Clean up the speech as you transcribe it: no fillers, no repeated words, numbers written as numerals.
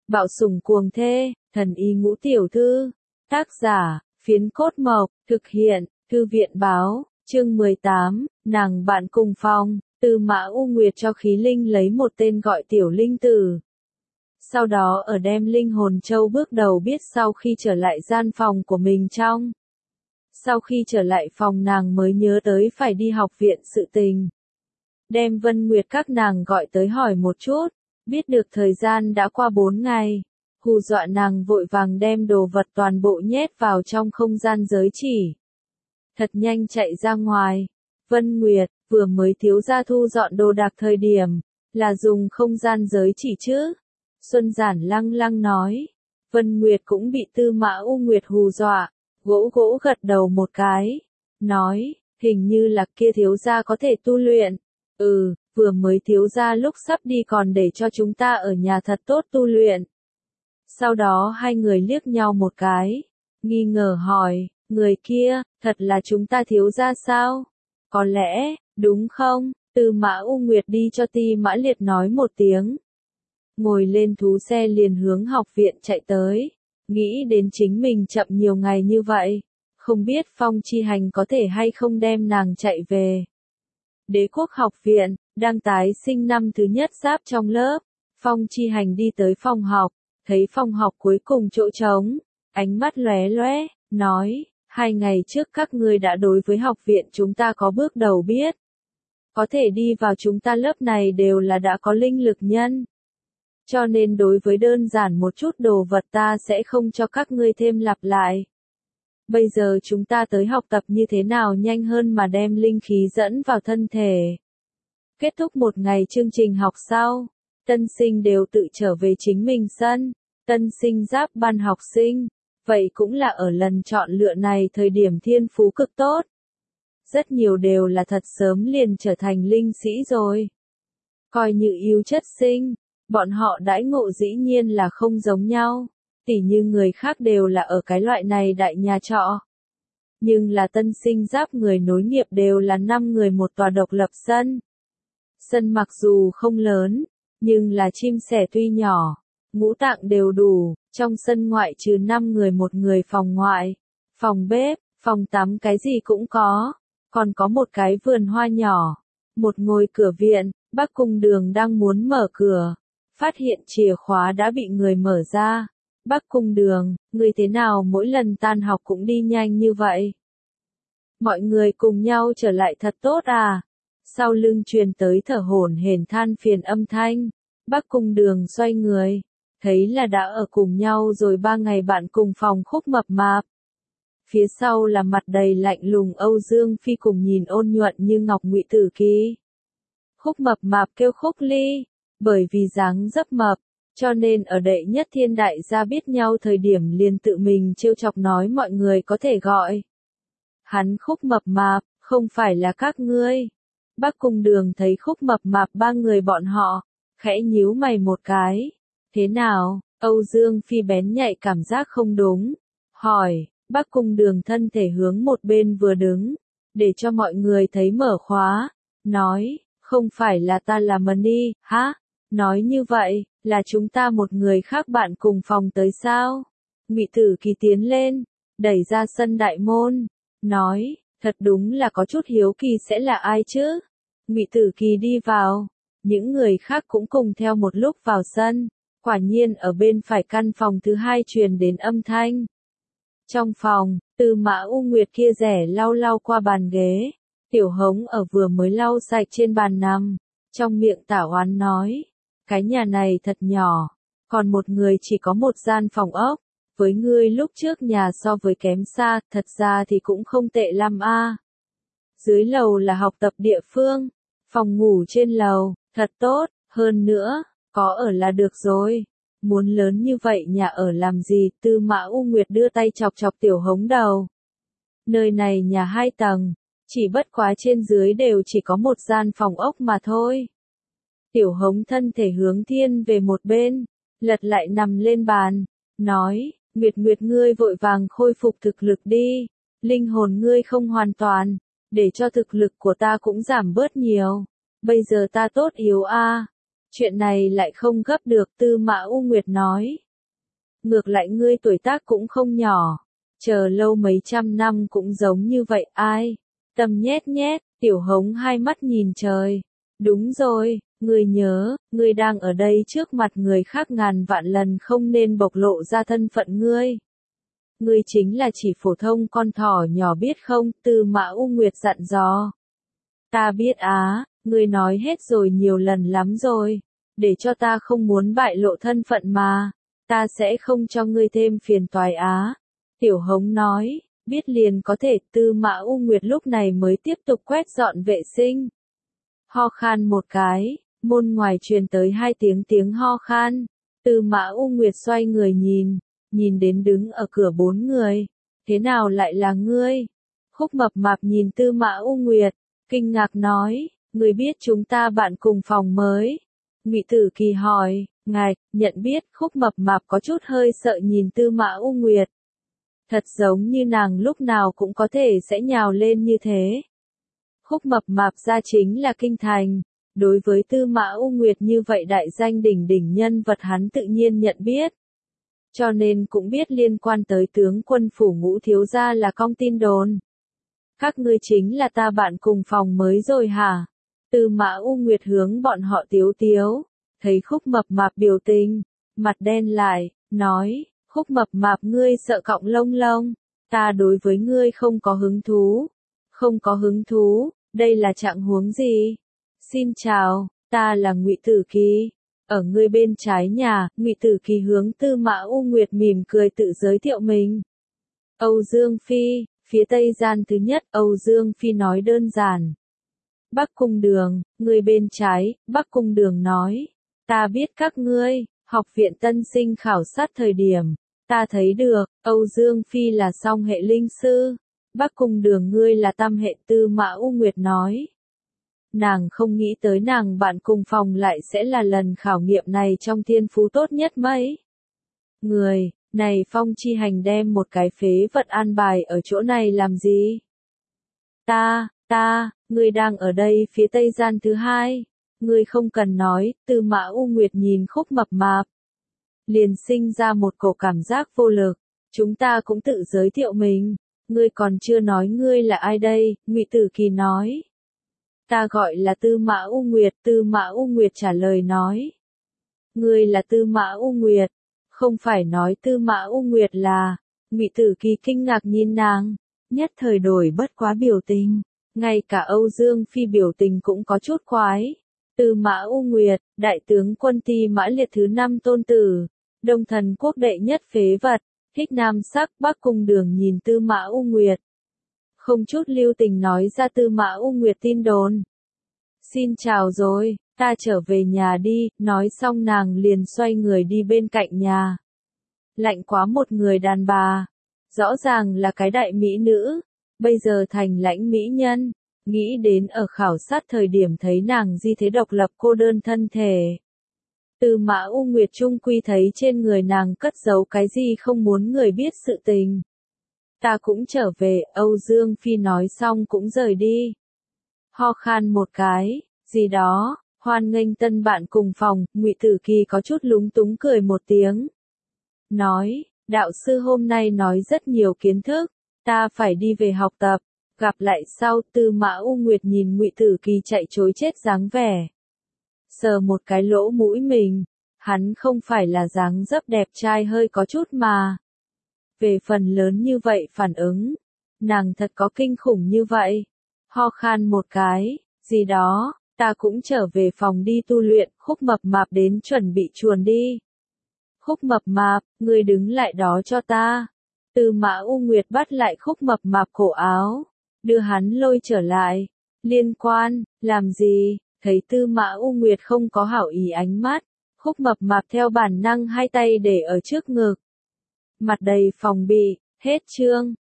Bạo sủng cuồng thê, thần y ngũ tiểu thư. Tác giả, Phiến Cốt Mộc, thực hiện, Thư viện báo, chương 18, nàng bạn cùng phòng, Tư Mã U Nguyệt cho khí linh lấy một tên gọi tiểu linh tử. Sau đó ở đem linh hồn châu bước đầu biết sau khi trở lại gian phòng của mình trong. Sau khi trở lại phòng nàng mới nhớ tới phải đi học viện sự tình. Đem Vân Nguyệt các nàng gọi tới hỏi một chút, biết được thời gian đã qua 4 ngày. Hù dọa nàng vội vàng đem đồ vật toàn bộ nhét vào trong không gian giới chỉ. Thật nhanh chạy ra ngoài. Vân Nguyệt, vừa mới thiếu gia thu dọn đồ đạc thời điểm, là dùng không gian giới chỉ chứ? Xuân Giản lăng lăng nói. Vân Nguyệt cũng bị Tư Mã U Nguyệt hù dọa, gỗ gật đầu một cái. Nói, hình như là kia thiếu gia có thể tu luyện. Vừa mới thiếu gia lúc sắp đi còn để cho chúng ta ở nhà thật tốt tu luyện. Sau đó hai người liếc nhau một cái, nghi ngờ hỏi, người kia, thật là chúng ta thiếu gia sao? Có lẽ, đúng không? Tư Mã U Nguyệt đi cho Ti Mã Liệt nói một tiếng. Ngồi lên thú xe liền hướng học viện chạy tới, nghĩ đến chính mình chậm nhiều ngày như vậy, không biết Phong Chi Hành có thể hay không đem nàng chạy về. Đế quốc học viện, đang tái sinh năm thứ nhất giáp trong lớp, Phong Chi Hành đi tới phòng học, thấy phòng học cuối cùng chỗ trống, ánh mắt lóe lóe, nói, 2 ngày trước các ngươi đã đối với học viện chúng ta có bước đầu biết. Có thể đi vào chúng ta lớp này đều là đã có linh lực nhân. Cho nên đối với đơn giản một chút đồ vật ta sẽ không cho các ngươi thêm lặp lại. Bây giờ chúng ta tới học tập như thế nào nhanh hơn mà đem linh khí dẫn vào thân thể. Kết thúc một ngày chương trình học sau, tân sinh đều tự trở về chính mình sân, tân sinh giáp ban học sinh, vậy cũng là ở lần chọn lựa này thời điểm thiên phú cực tốt. Rất nhiều đều là thật sớm liền trở thành linh sĩ rồi. Coi như yếu chất sinh, bọn họ đãi ngộ dĩ nhiên là không giống nhau, tỉ như người khác đều là ở cái loại này đại nhà trọ. Nhưng là tân sinh giáp người nối nghiệp đều là 5 người một tòa độc lập sân. Sân mặc dù không lớn, nhưng là chim sẻ tuy nhỏ, ngũ tạng đều đủ, trong sân ngoại trừ 5 người một người phòng ngoại, phòng bếp, phòng tắm cái gì cũng có, còn có một cái vườn hoa nhỏ, một ngôi cửa viện, Bắc Cung Đường đang muốn mở cửa, phát hiện chìa khóa đã bị người mở ra. Bắc Cung Đường, người thế nào mỗi lần tan học cũng đi nhanh như vậy? Mọi người cùng nhau trở lại thật tốt à? Sau lưng truyền tới thở hổn hển than phiền âm thanh. Bắc Cung Đường xoay người, thấy là đã ở cùng nhau rồi 3 ngày bạn cùng phòng Khúc Mập Mạp. Phía sau là mặt đầy lạnh lùng Âu Dương Phi cùng nhìn ôn nhuận như ngọc Ngụy Tử Kỳ. Khúc Mập Mạp kêu Khúc Ly, bởi vì dáng dấp mập, cho nên ở đệ nhất thiên đại gia biết nhau thời điểm liền tự mình trêu chọc nói mọi người có thể gọi hắn Khúc Mập Mạp, không phải là các ngươi. Bắc Cung Đường thấy Khúc Mập Mạp 3 người bọn họ, khẽ nhíu mày một cái. Thế nào? Âu Dương Phi bén nhạy cảm giác không đúng, hỏi. Bắc Cung Đường thân thể hướng một bên vừa đứng, để cho mọi người thấy mở khóa, nói, không phải là ta là Mani, hả? Nói như vậy, là chúng ta một người khác bạn cùng phòng tới sao? Ngụy Tử Kỳ tiến lên, đẩy ra sân đại môn, nói, thật đúng là có chút hiếu kỳ sẽ là ai chứ? Ngụy Tử Kỳ đi vào, những người khác cũng cùng theo một lúc vào sân, quả nhiên ở bên phải căn phòng thứ 2 truyền đến âm thanh. Trong phòng, Tư Mã U Nguyệt kia rẻ lau qua bàn ghế, Tiểu Hống ở vừa mới lau sạch trên bàn nằm, trong miệng tả oán nói, cái nhà này thật nhỏ, còn một người chỉ có một gian phòng ốc, với ngươi lúc trước nhà so với kém xa, thật ra thì cũng không tệ lắm a. Dưới lầu là học tập địa phương, phòng ngủ trên lầu, thật tốt, hơn nữa, có ở là được rồi. Muốn lớn như vậy nhà ở làm gì? Tư Mã U Nguyệt đưa tay chọc Tiểu Hống đầu. Nơi này nhà 2 tầng, chỉ bất quá trên dưới đều chỉ có một gian phòng ốc mà thôi. Tiểu Hống thân thể hướng thiên về một bên, lật lại nằm lên bàn, nói, Nguyệt ngươi vội vàng khôi phục thực lực đi, linh hồn ngươi không hoàn toàn, để cho thực lực của ta cũng giảm bớt nhiều, bây giờ ta tốt yếu a. Chuyện này lại không gấp được, Tư Mã U Nguyệt nói. Ngược lại ngươi tuổi tác cũng không nhỏ, chờ lâu mấy trăm năm cũng giống như vậy ai. Tâm nhét nhét, Tiểu Hống hai mắt nhìn trời. Đúng rồi, ngươi nhớ, ngươi đang ở đây trước mặt người khác ngàn vạn lần không nên bộc lộ ra thân phận ngươi. Ngươi chính là chỉ phổ thông con thỏ nhỏ biết không, Tư Mã U Nguyệt dặn dò. Ta biết á, ngươi nói hết rồi nhiều lần lắm rồi, để cho ta không muốn bại lộ thân phận mà, ta sẽ không cho ngươi thêm phiền toái á. Tiểu Hống nói, biết liền có thể, Tư Mã U Nguyệt lúc này mới tiếp tục quét dọn vệ sinh. Ho khan một cái, môn ngoài truyền tới hai tiếng ho khan, Tư Mã U Nguyệt xoay người nhìn đến đứng ở cửa bốn người, thế nào lại là ngươi? Khúc Mập Mạp nhìn Tư Mã U Nguyệt, kinh ngạc nói, người biết chúng ta bạn cùng phòng mới. Ngụy Tử Kỳ hỏi, ngài, nhận biết, Khúc Mập Mạp có chút hơi sợ nhìn Tư Mã U Nguyệt. Thật giống như nàng lúc nào cũng có thể sẽ nhào lên như thế. Khúc Mập Mạp ra chính là kinh thành, đối với Tư Mã U Nguyệt như vậy đại danh đỉnh đỉnh nhân vật hắn tự nhiên nhận biết. Cho nên cũng biết liên quan tới tướng quân phủ Ngũ thiếu gia là cong tin đồn. Các ngươi chính là ta bạn cùng phòng mới rồi hả? Tư Mã U Nguyệt hướng bọn họ tiếu tiếu, thấy Khúc Mập Mạp biểu tình, mặt đen lại, nói, Khúc Mập Mạp ngươi sợ cọng lông lông, ta đối với ngươi không có hứng thú. Không có hứng thú, đây là trạng huống gì? Xin chào, ta là Ngụy Tử Kỳ. Ở ngươi bên trái nhà, Ngụy Tử Kỳ hướng Tư Mã U Nguyệt mỉm cười tự giới thiệu mình. Âu Dương Phi, phía tây gian thứ nhất, Âu Dương Phi nói đơn giản. Bắc Cung Đường, người bên trái, Bắc Cung Đường nói, ta biết các ngươi, học viện tân sinh khảo sát thời điểm, ta thấy được, Âu Dương Phi là song hệ linh sư, Bắc Cung Đường ngươi là tam hệ, Tư Mã U Nguyệt nói. Nàng không nghĩ tới nàng bạn cùng phòng lại sẽ là lần khảo nghiệm này trong thiên phú tốt nhất mấy. Người, này Phong Chi Hành đem một cái phế vật an bài ở chỗ này làm gì? Ngươi đang ở đây phía tây gian thứ hai. Ngươi không cần nói, Tư Mã U Nguyệt nhìn Khúc Mập Mạp. Liền sinh ra một cổ cảm giác vô lực. Chúng ta cũng tự giới thiệu mình. Ngươi còn chưa nói ngươi là ai đây, Ngụy Tử Kỳ nói. Ta gọi là Tư Mã U Nguyệt, Tư Mã U Nguyệt trả lời nói. Ngươi là Tư Mã U Nguyệt, không phải nói Tư Mã U Nguyệt là, Ngụy Tử Kỳ kinh ngạc nhìn nàng, nhất thời đổi bất quá biểu tình, ngay cả Âu Dương Phi biểu tình cũng có chút khoái. Tư Mã U Nguyệt, đại tướng quân Ti Mã Liệt thứ 5 tôn tử, Đông Thần quốc đệ nhất phế vật, thích nam sắc, Bắc Cung Đường nhìn Tư Mã U Nguyệt. Không chút lưu tình nói ra Tư Mã U Nguyệt tin đồn. Xin chào rồi, ta trở về nhà đi, nói xong nàng liền xoay người đi bên cạnh nhà. Lạnh quá, một người đàn bà, rõ ràng là cái đại mỹ nữ, bây giờ thành lãnh mỹ nhân, nghĩ đến ở khảo sát thời điểm thấy nàng di thế độc lập cô đơn thân thể. Tư Mã U Nguyệt trung quy thấy trên người nàng cất giấu cái gì không muốn người biết sự tình. Ta cũng trở về, Âu Dương Phi nói xong cũng rời đi. Ho khan một cái, gì đó, hoan nghênh tân bạn cùng phòng, Ngụy Tử Kỳ có chút lúng túng cười một tiếng. Nói, đạo sư hôm nay nói rất nhiều kiến thức, ta phải đi về học tập, gặp lại sau. Tư Mã U Nguyệt nhìn Ngụy Tử Kỳ chạy trối chết dáng vẻ. Sờ một cái lỗ mũi mình, hắn không phải là dáng dấp đẹp trai hơi có chút mà. Về phần lớn như vậy phản ứng, nàng thật có kinh khủng như vậy. Ho khan một cái, gì đó, ta cũng trở về phòng đi tu luyện. Khúc Mập Mạp đến chuẩn bị chuồn đi. Khúc Mập Mạp, ngươi đứng lại đó cho ta. Tư Mã U Nguyệt bắt lại Khúc Mập Mạp cổ áo, đưa hắn lôi trở lại. Liên quan, làm gì? Thấy Tư Mã U Nguyệt không có hảo ý ánh mắt, Khúc Mập Mạp theo bản năng hai tay để ở trước ngực. Mặt đầy phòng bị, hết chương.